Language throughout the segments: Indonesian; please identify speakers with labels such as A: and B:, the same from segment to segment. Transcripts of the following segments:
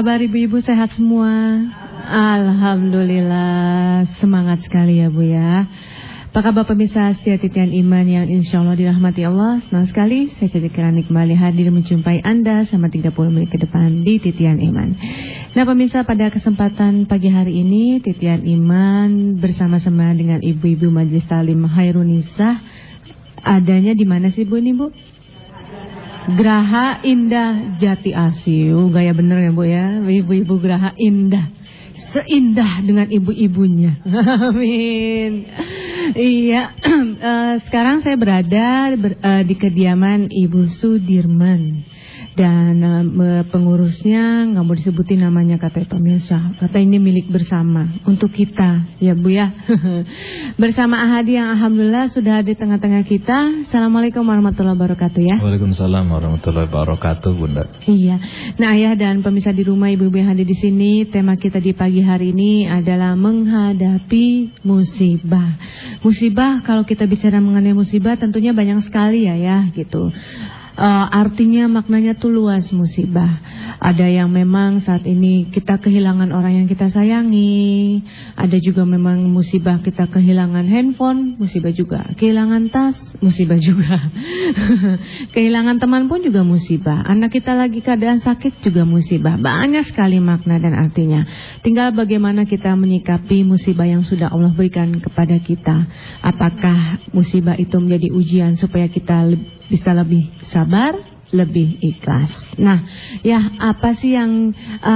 A: kabar ibu-ibu, sehat semua? Alhamdulillah, semangat sekali ya Bu ya. Apa kabar pemirsa setia titian iman yang insya Allah dirahmati Allah? Senang sekali saya Citi Kirani kembali hadir menjumpai Anda selama 30 menit ke depan di titian iman. Nah pemirsa, pada kesempatan pagi hari ini titian iman bersama-sama dengan ibu-ibu Majelis Talim Hairunisa. Adanya di mana sih Bu ini Bu? Geraha Indah Jati Asih. Gaya bener ya Bu ya, ibu-ibu Geraha Indah, seindah dengan ibu-ibunya. Amin. Iya, sekarang saya berada di kediaman Ibu Sudirman. Dan pengurusnya nggak mau disebutin namanya, kata pemirsa. Kata ini milik bersama untuk kita, ya Bu ya. Bersama Ahadi yang alhamdulillah sudah di tengah-tengah kita. Assalamualaikum warahmatullahi wabarakatuh ya.
B: Waalaikumsalam warahmatullahi wabarakatuh Bunda.
A: Iya. Nah ayah dan pemirsa di rumah, ibu-ibu yang hadir di sini, tema kita di pagi hari ini adalah menghadapi musibah. Musibah, kalau kita bicara mengenai musibah tentunya banyak sekali ya gitu. Artinya maknanya tuh luas musibah. Ada yang memang saat ini kita kehilangan orang yang kita sayangi. Ada juga memang musibah kita kehilangan handphone, musibah juga. Kehilangan tas, musibah juga. Kehilangan teman pun juga musibah. Anak kita lagi keadaan sakit juga musibah. Banyak sekali makna dan artinya. Tinggal bagaimana kita menyikapi musibah yang sudah Allah berikan kepada kita. Apakah musibah itu menjadi ujian supaya kita bisa lebih sabar, lebih ikhlas. Nah, ya apa sih yang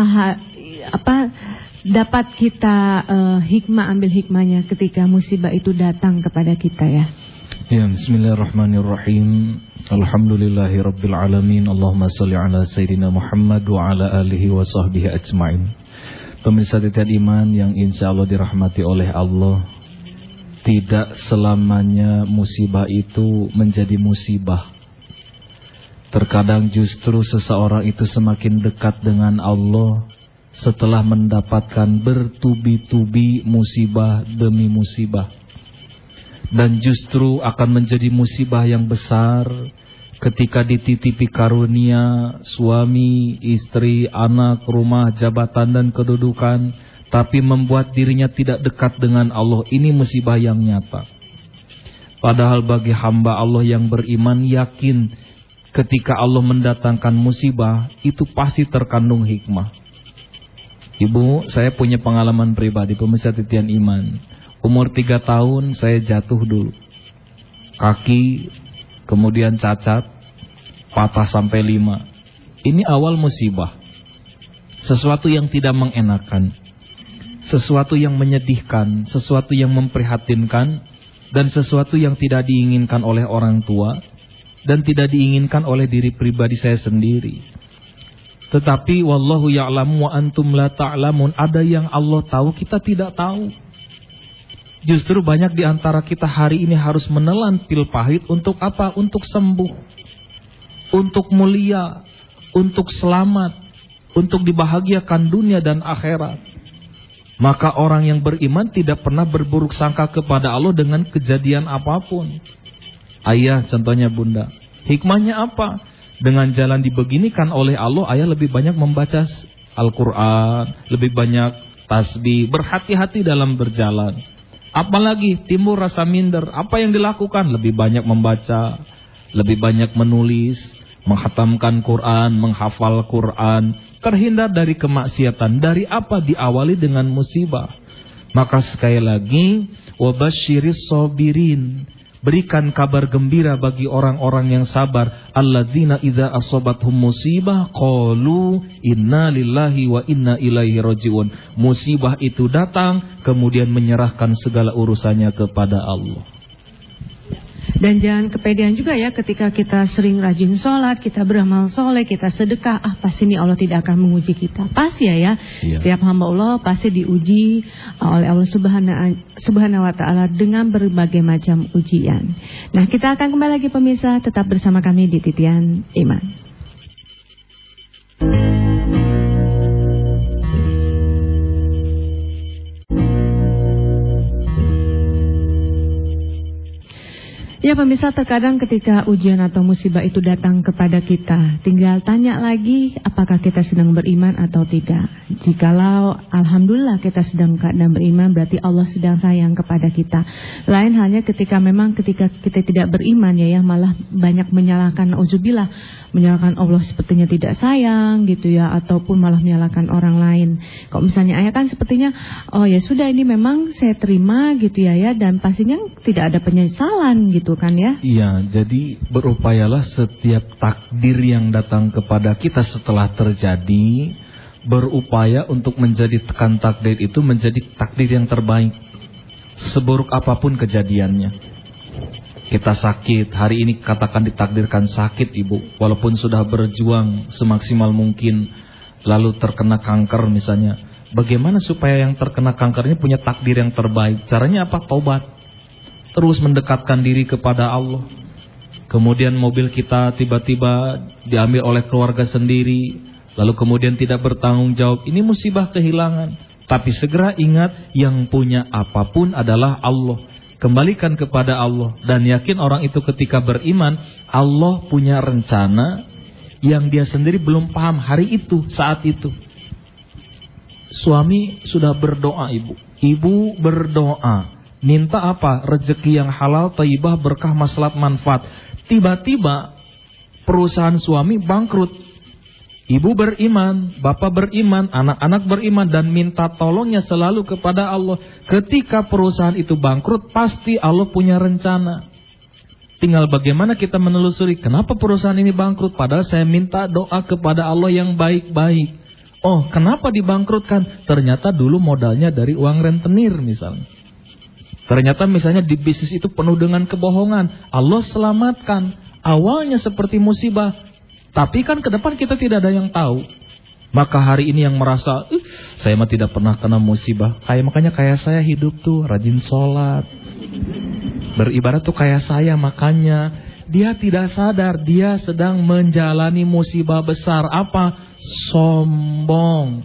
A: dapat kita ambil hikmahnya ketika musibah itu datang kepada kita ya?
B: Ya, bismillahirrahmanirrahim. Alhamdulillahirabbil alamin. Allahumma shalli ala sayidina Muhammad wa ala alihi wa sahbihi ajmain. Pemirsa titian iman yang insyaallah dirahmati oleh Allah, tidak selamanya musibah itu menjadi musibah. Terkadang justru seseorang itu semakin dekat dengan Allah setelah mendapatkan bertubi-tubi musibah demi musibah. Dan justru akan menjadi musibah yang besar ketika dititipi karunia suami, istri, anak, rumah, jabatan dan kedudukan, tapi membuat dirinya tidak dekat dengan Allah. Ini musibah yang nyata. Padahal bagi hamba Allah yang beriman, yakin ketika Allah mendatangkan musibah itu pasti terkandung hikmah. Ibu, saya punya pengalaman pribadi pemirsa titian iman. Umur 3 tahun saya jatuh dulu. Kaki kemudian cacat, patah sampai 5. Ini awal musibah. Sesuatu yang tidak mengenakan, sesuatu yang menyedihkan, sesuatu yang memprihatinkan, dan sesuatu yang tidak diinginkan oleh orang tua dan tidak diinginkan oleh diri pribadi saya sendiri. Tetapi wallahu ya'lamu wa antum la ta'lamun. Ada yang Allah tahu, kita tidak tahu. Justru banyak di antara kita hari ini harus menelan pil pahit untuk apa? Untuk sembuh, untuk mulia, untuk selamat, untuk dibahagiakan dunia dan akhirat. Maka orang yang beriman tidak pernah berburuk sangka kepada Allah dengan kejadian apapun. Ayah contohnya Bunda, hikmahnya apa? Dengan jalan dibeginikan oleh Allah, ayah lebih banyak membaca Al-Quran, lebih banyak tasbih, berhati-hati dalam berjalan. Apalagi timbul rasa minder, apa yang dilakukan? Lebih banyak membaca, lebih banyak menulis, menghatamkan Quran, menghafal Quran, terhindar dari kemaksiatan. Dari apa? Diawali dengan musibah. Maka sekali lagi, wabasyiris sabirin, berikan kabar gembira bagi orang-orang yang sabar. Alladzina idza asabathum musibah qalu inna lillahi wa inna ilaihi rajiun. Musibah itu datang kemudian menyerahkan segala urusannya kepada Allah.
A: Dan jangan kepedean juga ya ketika kita sering rajin sholat, kita beramal soleh, kita sedekah. Pasti ini Allah tidak akan menguji kita. Pasti ya. Setiap hamba Allah pasti diuji oleh Allah subhanahu wa ta'ala dengan berbagai macam ujian. Nah kita akan kembali lagi pemirsa, tetap bersama kami di Titian Iman. Ya pemirsa, terkadang ketika ujian atau musibah itu datang kepada kita, tinggal tanya lagi apakah kita sedang beriman atau tidak. Jikalau alhamdulillah kita sedang keadaan beriman, berarti Allah sedang sayang kepada kita. Lain halnya ketika kita tidak beriman ya malah banyak menyalahkan, auzubillah, menyalahkan Allah sepertinya tidak sayang gitu ya, ataupun malah menyalahkan orang lain. Kalau misalnya ayah kan sepertinya oh ya sudah, ini memang saya terima gitu ya, dan pastinya tidak ada penyesalan gitu kan ya.
B: Iya, jadi berupayalah setiap takdir yang datang kepada kita setelah terjadi, berupaya untuk menjadikan takdir itu menjadi takdir yang terbaik. Seburuk apapun kejadiannya. Kita sakit, hari ini katakan ditakdirkan sakit ibu, walaupun sudah berjuang semaksimal mungkin, lalu terkena kanker misalnya. Bagaimana supaya yang terkena kanker ini punya takdir yang terbaik? Caranya apa? Taubat. Terus mendekatkan diri kepada Allah. Kemudian mobil kita tiba-tiba diambil oleh keluarga sendiri, lalu kemudian tidak bertanggung jawab. Ini musibah kehilangan. Tapi segera ingat, yang punya apapun adalah Allah. Kembalikan kepada Allah. Dan yakin orang itu ketika beriman, Allah punya rencana yang dia sendiri belum paham hari itu, saat itu. Suami sudah berdoa ibu. Ibu berdoa. Minta apa? Rezeki yang halal, thayyibah, berkah, maslahat, manfaat. Tiba-tiba perusahaan suami bangkrut. Ibu beriman, bapak beriman, anak-anak beriman, dan minta tolongnya selalu kepada Allah. Ketika perusahaan itu bangkrut, pasti Allah punya rencana. Tinggal bagaimana kita menelusuri, kenapa perusahaan ini bangkrut? Padahal saya minta doa kepada Allah yang baik-baik. Oh, kenapa dibangkrutkan? Ternyata dulu modalnya dari uang rentenir misalnya. Ternyata misalnya di bisnis itu penuh dengan kebohongan. Allah selamatkan. Awalnya seperti musibah. Tapi kan ke depan kita tidak ada yang tahu. Maka hari ini yang merasa, saya mah tidak pernah kena musibah. Makanya kayak saya hidup tuh rajin sholat. Beribadah tuh kayak saya, makanya. Dia tidak sadar, dia sedang menjalani musibah besar. Apa? Sombong.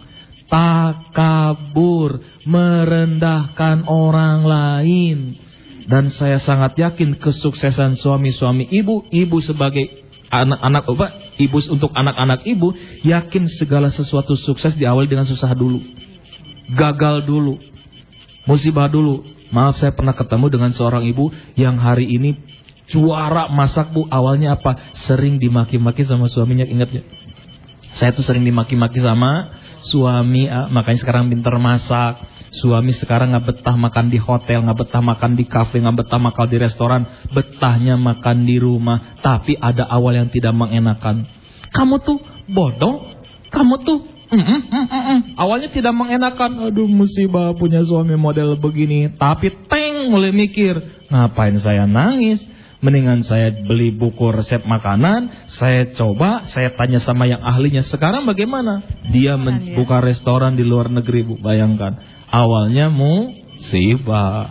B: Takabur, merendahkan orang lain. Dan saya sangat yakin kesuksesan suami-suami ibu sebagai anak-anak ibu untuk anak-anak ibu, yakin segala sesuatu sukses diawali dengan susah dulu. Gagal dulu. Musibah dulu. Maaf, saya pernah ketemu dengan seorang ibu yang hari ini juara masak bu. Awalnya apa? Sering dimaki-maki sama suaminya, ingat ya? Saya tuh sering dimaki-maki sama suami, makanya sekarang pintar masak. Suami sekarang gak betah makan di hotel, gak betah makan di kafe, gak betah makan di restoran. Betahnya makan di rumah. Tapi ada awal yang tidak mengenakan. Kamu tuh bodoh. Kamu tuh awalnya tidak mengenakan. Aduh, musibah punya suami model begini. Tapi mulai mikir, ngapain saya nangis? Mendingan saya beli buku resep makanan, saya coba, saya tanya sama yang ahlinya. Sekarang bagaimana? Dia buka restoran di luar negeri, Bu. Bayangkan. Awalnya musibah.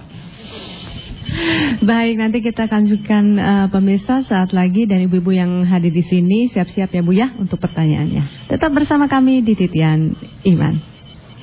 A: Baik, nanti kita lanjutkan pemirsa saat lagi, dan ibu-ibu yang hadir di sini siap-siap ya Bu ya untuk pertanyaannya. Tetap bersama kami di Titian Iman.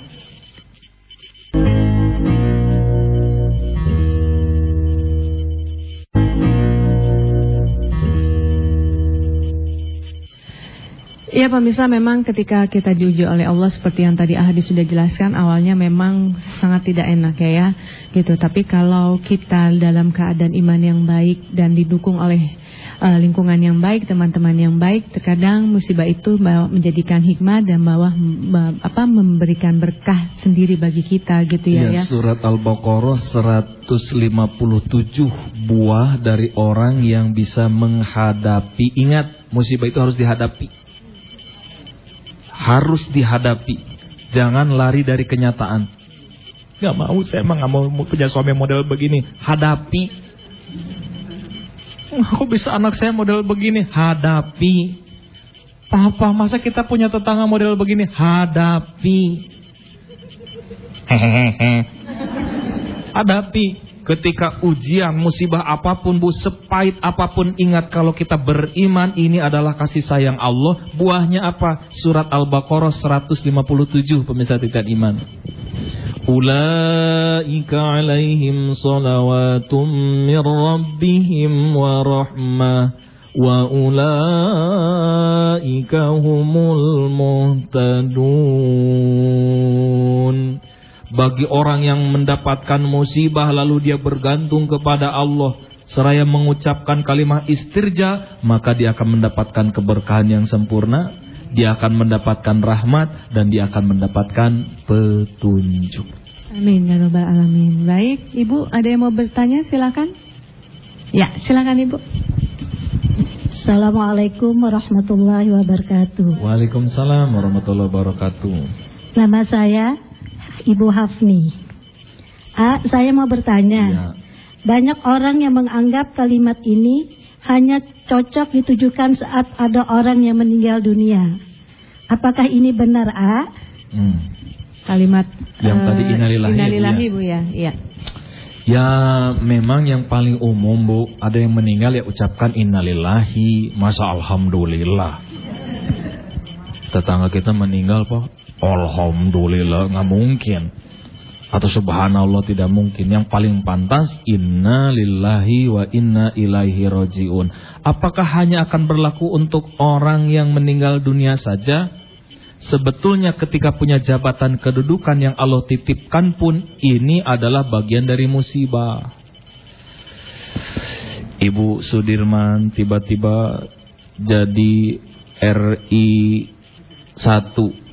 A: Ya pemirsa, memang ketika kita diuji oleh Allah seperti yang tadi Ahdi sudah jelaskan, awalnya memang sangat tidak enak ya gitu. Tapi kalau kita dalam keadaan iman yang baik dan didukung oleh lingkungan yang baik, teman-teman yang baik, terkadang musibah itu menjadikan hikmah dan memberikan berkah sendiri bagi kita gitu ya.
B: Surat Al-Baqarah 157, buah dari orang yang bisa menghadapi. Ingat, musibah itu harus dihadapi. Harus dihadapi. Jangan lari dari kenyataan. Gak mau, saya emang gak mau punya suami model begini. Hadapi. Kok bisa anak saya model begini? Hadapi. Papa, masa kita punya tetangga model begini? Hadapi. Hehehe. Hadapi. Ketika ujian, musibah apapun Bu, sepahit apapun, ingat kalau kita beriman, ini adalah kasih sayang Allah. Buahnya apa? Surat Al-Baqarah 157, pemirsa Titian Iman. Ulaika alaihim salawatun min rabbihim wa rahmah wa ulaika humul muhtadun. Bagi orang yang mendapatkan musibah lalu dia bergantung kepada Allah seraya mengucapkan kalimat istirja, maka dia akan mendapatkan keberkahan yang sempurna, dia akan mendapatkan rahmat, dan dia akan mendapatkan petunjuk.
A: Amin ya rabbal alamin. Baik, Ibu ada yang mau bertanya, silakan. Ya, silakan Ibu.
C: Assalamualaikum warahmatullahi wabarakatuh.
B: Waalaikumsalam warahmatullahi wabarakatuh.
C: Nama saya Ibu Hafni. Saya mau bertanya. Ya. Banyak orang yang menganggap kalimat ini hanya cocok ditujukan saat ada orang yang meninggal dunia. Apakah ini benar, A?
A: Kalimat
B: yang tadi innalillahi
A: Bu ya. Iya.
B: Ya memang yang paling umum Bu, ada yang meninggal ya ucapkan innalillahi, masa alhamdulillah. Tetangga kita meninggal Pak, alhamdulillah, nggak mungkin. Atau subhanallah, tidak mungkin. Yang paling pantas inna lillahi wa inna ilaihi rajiun. Apakah hanya akan berlaku untuk orang yang meninggal dunia saja? Sebetulnya ketika punya jabatan kedudukan yang Allah titipkan pun, ini adalah bagian dari musibah. Ibu Sudirman tiba-tiba jadi RI 1.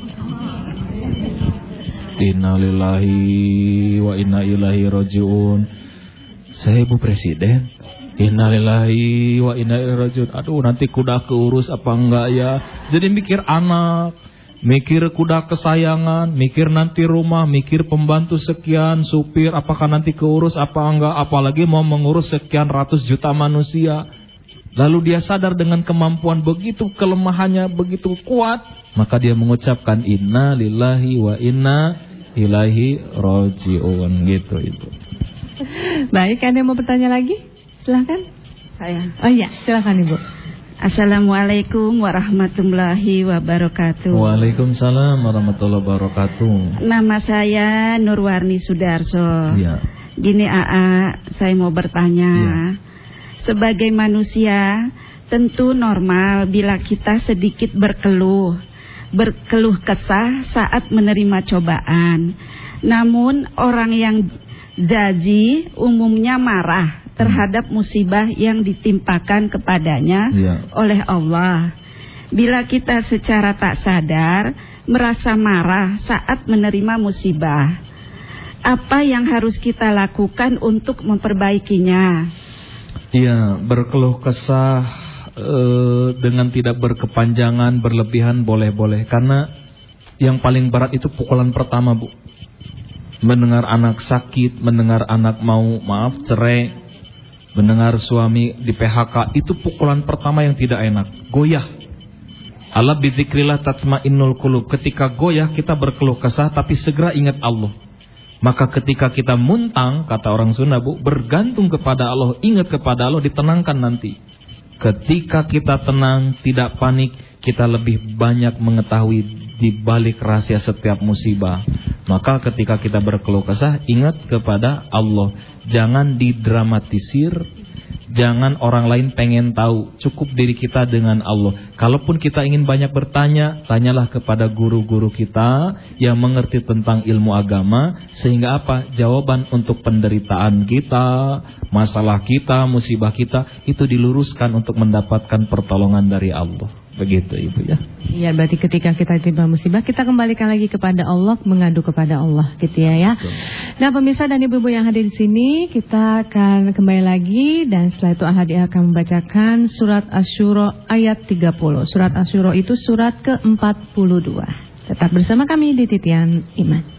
B: Innalillahi wa inna ilaihi rajiun. Saya Ibu Presiden, innalillahi wa inna ilaihi rajiun. Aduh, nanti kuda keurus apa enggak ya? Jadi mikir anak, mikir kuda kesayangan, mikir nanti rumah, mikir pembantu sekian, supir, apakah nanti keurus apa enggak? Apalagi mau mengurus sekian ratus juta manusia. Lalu dia sadar dengan kemampuan begitu, kelemahannya begitu kuat, maka dia mengucapkan inna lillahi wa inna ilaihi rajiun, gitu Ibu.
A: Baik, ada yang mau bertanya lagi? Silahkan.
C: Saya.
A: Oh iya, silahkan Ibu.
C: Assalamualaikum warahmatullahi wabarakatuh.
B: Waalaikumsalam warahmatullahi wabarakatuh.
C: Nama saya Nurwarni Sudarso.
B: Ya.
C: Gini AA, saya mau bertanya. Ya. Sebagai manusia, tentu normal bila kita sedikit berkeluh kesah saat menerima cobaan. Namun orang yang jazi umumnya marah terhadap musibah yang ditimpakan kepadanya oleh Allah. Bila kita secara tak sadar merasa marah saat menerima musibah, apa yang harus kita lakukan untuk memperbaikinya?
B: Iya, berkeluh kesah dengan tidak berkepanjangan, berlebihan boleh-boleh. Karena yang paling berat itu pukulan pertama Bu. Mendengar anak sakit, mendengar anak mau cerai, mendengar suami di PHK, itu pukulan pertama yang tidak enak. Goyah. Ala bizikrillah tatmainnul qulub. Ketika goyah kita berkeluh kesah, tapi segera ingat Allah. Maka ketika kita muntang, kata orang Sunda Bu, bergantung kepada Allah, ingat kepada Allah, ditenangkan nanti. Ketika kita tenang, tidak panik, kita lebih banyak mengetahui di balik rahasia setiap musibah. Maka ketika kita berkeluh kesah, ingat kepada Allah. Jangan didramatisir. Jangan orang lain pengen tahu. Cukup diri kita dengan Allah. Kalaupun kita ingin banyak bertanya, tanyalah kepada guru-guru kita yang mengerti tentang ilmu agama. Sehingga apa? Jawaban untuk penderitaan kita, masalah kita, musibah kita, itu diluruskan untuk mendapatkan pertolongan dari Allah. Begitu Ibu ya.
A: Iya, berarti ketika kita tiba musibah, kita kembalikan lagi kepada Allah, mengadu kepada Allah, gitu ya. Betul. Nah, pemirsa dan ibu-ibu yang hadir di sini, kita akan kembali lagi dan setelah itu Ahadi akan membacakan surat Asy-Syura ayat 30. Surat Asy-Syura itu surat ke-42. Tetap bersama kami di Titian Iman.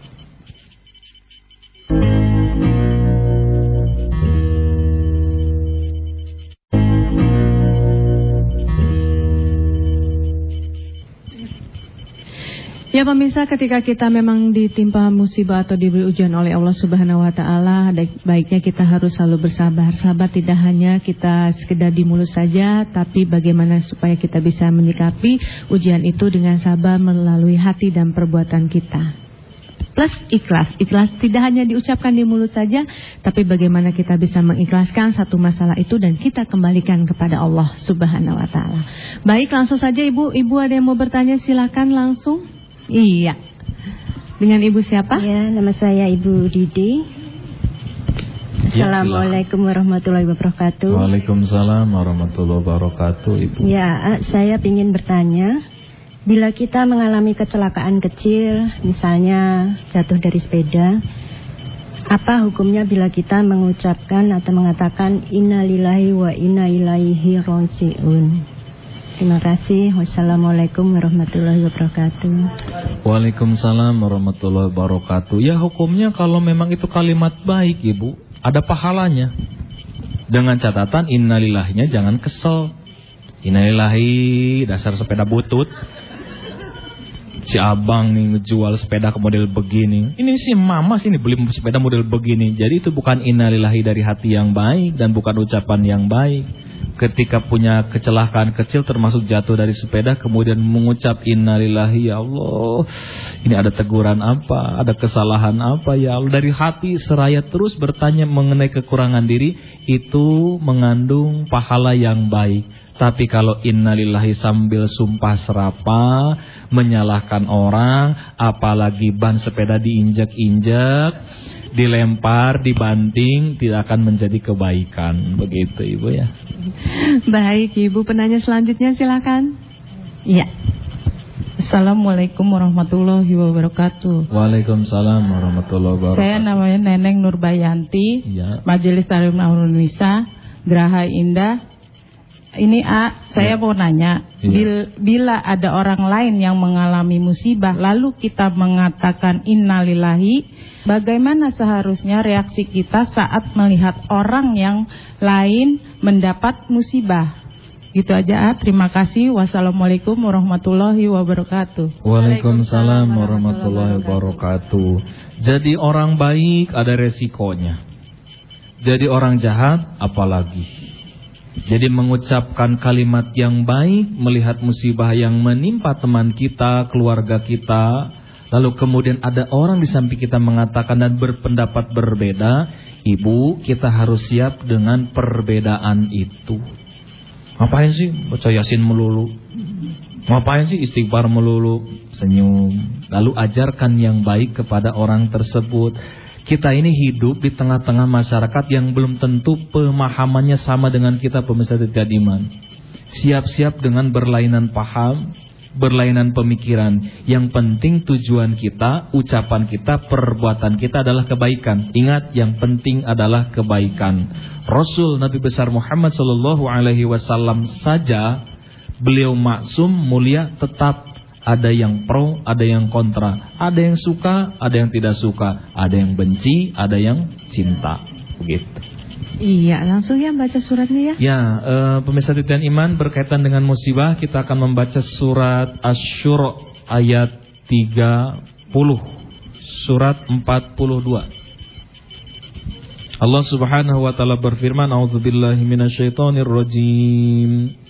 A: Ya pemirsa, ketika kita memang ditimpa musibah atau diberi ujian oleh Allah Subhanahu wa taala, baiknya kita harus selalu bersabar. Sabar tidak hanya kita sekedar di mulut saja, tapi bagaimana supaya kita bisa menyikapi ujian itu dengan sabar melalui hati dan perbuatan kita. plus ikhlas. Ikhlas tidak hanya diucapkan di mulut saja, tapi bagaimana kita bisa mengikhlaskan satu masalah itu dan kita kembalikan kepada Allah Subhanahu wa taala. Baik, langsung saja Ibu. Ibu ada yang mau bertanya, silakan langsung. Iya. Dengan Ibu siapa?
D: Ya, nama saya Ibu Didi. Assalamualaikum warahmatullahi wabarakatuh.
B: Waalaikumsalam warahmatullahi wabarakatuh, Ibu.
D: Ya, saya ingin bertanya, bila kita mengalami kecelakaan kecil, misalnya jatuh dari sepeda, apa hukumnya bila kita mengucapkan atau mengatakan innalillahi wa inna ilaihi raji'un? Terima kasih. Wassalamualaikum warahmatullahi wabarakatuh.
B: Waalaikumsalam warahmatullahi wabarakatuh. Ya, hukumnya kalau memang itu kalimat baik, Ibu, ada pahalanya. Dengan catatan innalillahnya jangan kesel. Innalillahi, dasar sepeda butut. Si abang nih ngejual sepeda ke model begini. Ini si mama sini beli sepeda model begini. Jadi itu bukan innalillahi dari hati yang baik dan bukan ucapan yang baik. Ketika punya kecelakaan kecil termasuk jatuh dari sepeda kemudian mengucap innalillahi, ya Allah, ini ada teguran apa, ada kesalahan apa ya Allah, dari hati seraya terus bertanya mengenai kekurangan diri, itu mengandung pahala yang baik. Tapi kalau innalillahi sambil sumpah serapah, menyalahkan orang, apalagi ban sepeda diinjak-injak, dilempar, dibanting, tidak akan menjadi kebaikan. Begitu Ibu ya.
A: Baik Ibu, penanya selanjutnya silakan.
E: Iya. Assalamualaikum warahmatullahi wabarakatuh.
B: Waalaikumsalam warahmatullahi wabarakatuh.
E: Saya namanya Neneng Nurbayanti, ya. Majelis Ta'lim Indonesia, Geraha Indah. Ini saya mau nanya, bila ada orang lain yang mengalami musibah lalu kita mengatakan innalillahi, bagaimana seharusnya reaksi kita saat melihat orang yang lain mendapat musibah? Gitu aja. Terima kasih. Wassalamualaikum warahmatullahi wabarakatuh.
B: Waalaikumsalam warahmatullahi wabarakatuh. Jadi orang baik ada resikonya. Jadi orang jahat apalagi. Jadi mengucapkan kalimat yang baik, melihat musibah yang menimpa teman kita, keluarga kita, lalu kemudian ada orang di samping kita mengatakan dan berpendapat berbeda, Ibu, kita harus siap dengan perbedaan itu. Ngapain sih baca Yasin melulu? Ngapain sih istighfar melulu? Senyum. Lalu ajarkan yang baik kepada orang tersebut. Kita ini hidup di tengah-tengah masyarakat yang belum tentu pemahamannya sama dengan kita, pemirsa Setia Iman. Siap-siap dengan berlainan paham, berlainan pemikiran. Yang penting tujuan kita, ucapan kita, perbuatan kita adalah kebaikan. Ingat, yang penting adalah kebaikan. Rasul Nabi besar Muhammad SAW saja, beliau maksum, mulia, tetap ada yang pro, ada yang kontra, ada yang suka, ada yang tidak suka, ada yang benci, ada yang cinta. Begitu.
A: Iya, langsung ya baca suratnya ya.
B: Ya, pemirsa Titian Iman, berkaitan dengan musibah kita akan membaca surat Asy-Syura ayat 30, surat 42. Allah Subhanahu wa taala berfirman, A'udzubillahi minasyaitonir rajim.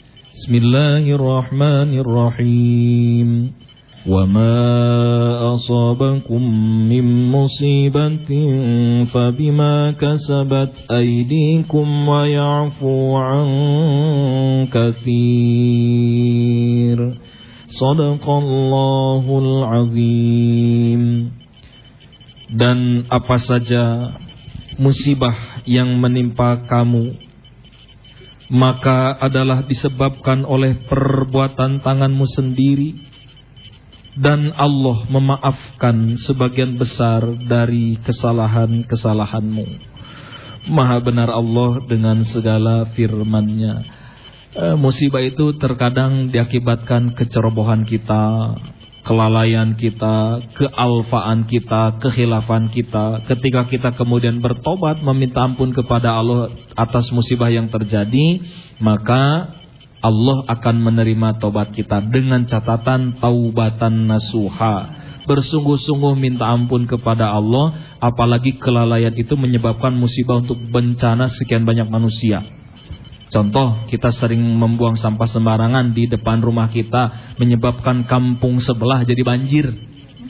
B: Bismillahirrahmanirrahim. Wa ma asabakum min musibatin fabima kasabat aydikum wa ya'fu 'an katsir. Shadaqallahul 'azim. Dan apa saja musibah yang menimpa kamu, maka adalah disebabkan oleh perbuatan tanganmu sendiri, dan Allah memaafkan sebagian besar dari kesalahan-kesalahanmu. Maha benar Allah dengan segala firman-Nya. Musibah itu terkadang diakibatkan kecerobohan kita, kelalaian kita, kealfaan kita, kekhilafan kita. Ketika kita kemudian bertobat, meminta ampun kepada Allah atas musibah yang terjadi, maka Allah akan menerima tobat kita dengan catatan taubatan nasuha. Bersungguh-sungguh minta ampun kepada Allah, apalagi kelalaian itu menyebabkan musibah untuk bencana sekian banyak manusia. Contoh, kita sering membuang sampah sembarangan di depan rumah kita, menyebabkan kampung sebelah jadi banjir.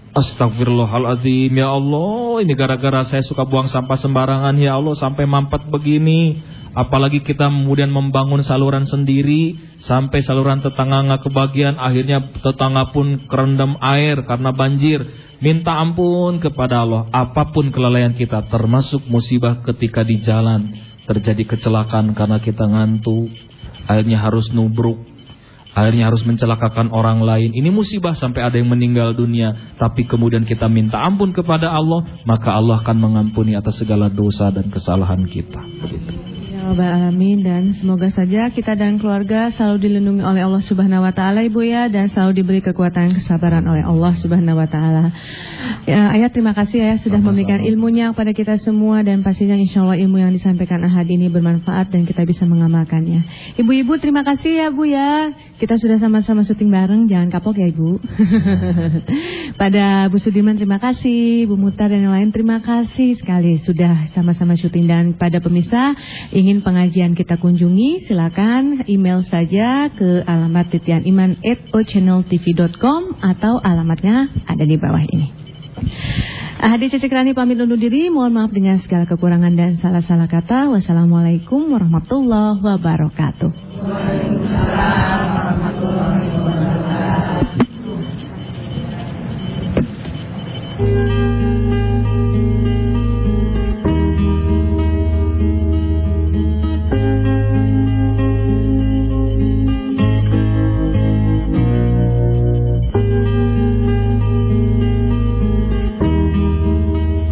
B: Astagfirullahaladzim, ya Allah, ini gara-gara saya suka buang sampah sembarangan, ya Allah, sampai mampet begini. Apalagi kita kemudian membangun saluran sendiri, sampai saluran tetangga nggak kebagian, akhirnya tetangga pun kerendam air karena banjir. Minta ampun kepada Allah. Apapun kelalaian kita, termasuk musibah ketika di jalan terjadi kecelakaan karena kita ngantuk, akhirnya harus nubruk, akhirnya harus mencelakakan orang lain. Ini musibah sampai ada yang meninggal dunia. Tapi kemudian kita minta ampun kepada Allah, maka Allah akan mengampuni atas segala dosa dan kesalahan kita. Begitu.
A: Ya Rabbal Alamin, dan semoga saja kita dan keluarga selalu dilindungi oleh Allah Subhanahu Wa Taala, Ibu ya, dan selalu diberi kekuatan kesabaran oleh Allah Subhanahu Wa Taala. Ya, Ayah terima kasih ya sudah memberikan ilmunya kepada kita semua, dan pastinya insya Allah ilmu yang disampaikan Ahad ini bermanfaat dan kita bisa mengamalkannya. Ibu-ibu terima kasih ya Bu ya, kita sudah sama-sama syuting bareng, jangan kapok ya Ibu. Pada Bu Sudirman terima kasih, Bu Mutar dan yang lain terima kasih sekali sudah sama-sama syuting. Dan pada pemirsa ingin pengajian kita kunjungi, silakan email saja ke alamat titianiman@ochanneltv.com atau alamatnya ada di bawah ini. Hadi Cikrani pamit undur diri, mohon maaf dengan segala kekurangan dan salah-salah kata. Wassalamualaikum warahmatullahi wabarakatuh. Waalaikumsalam.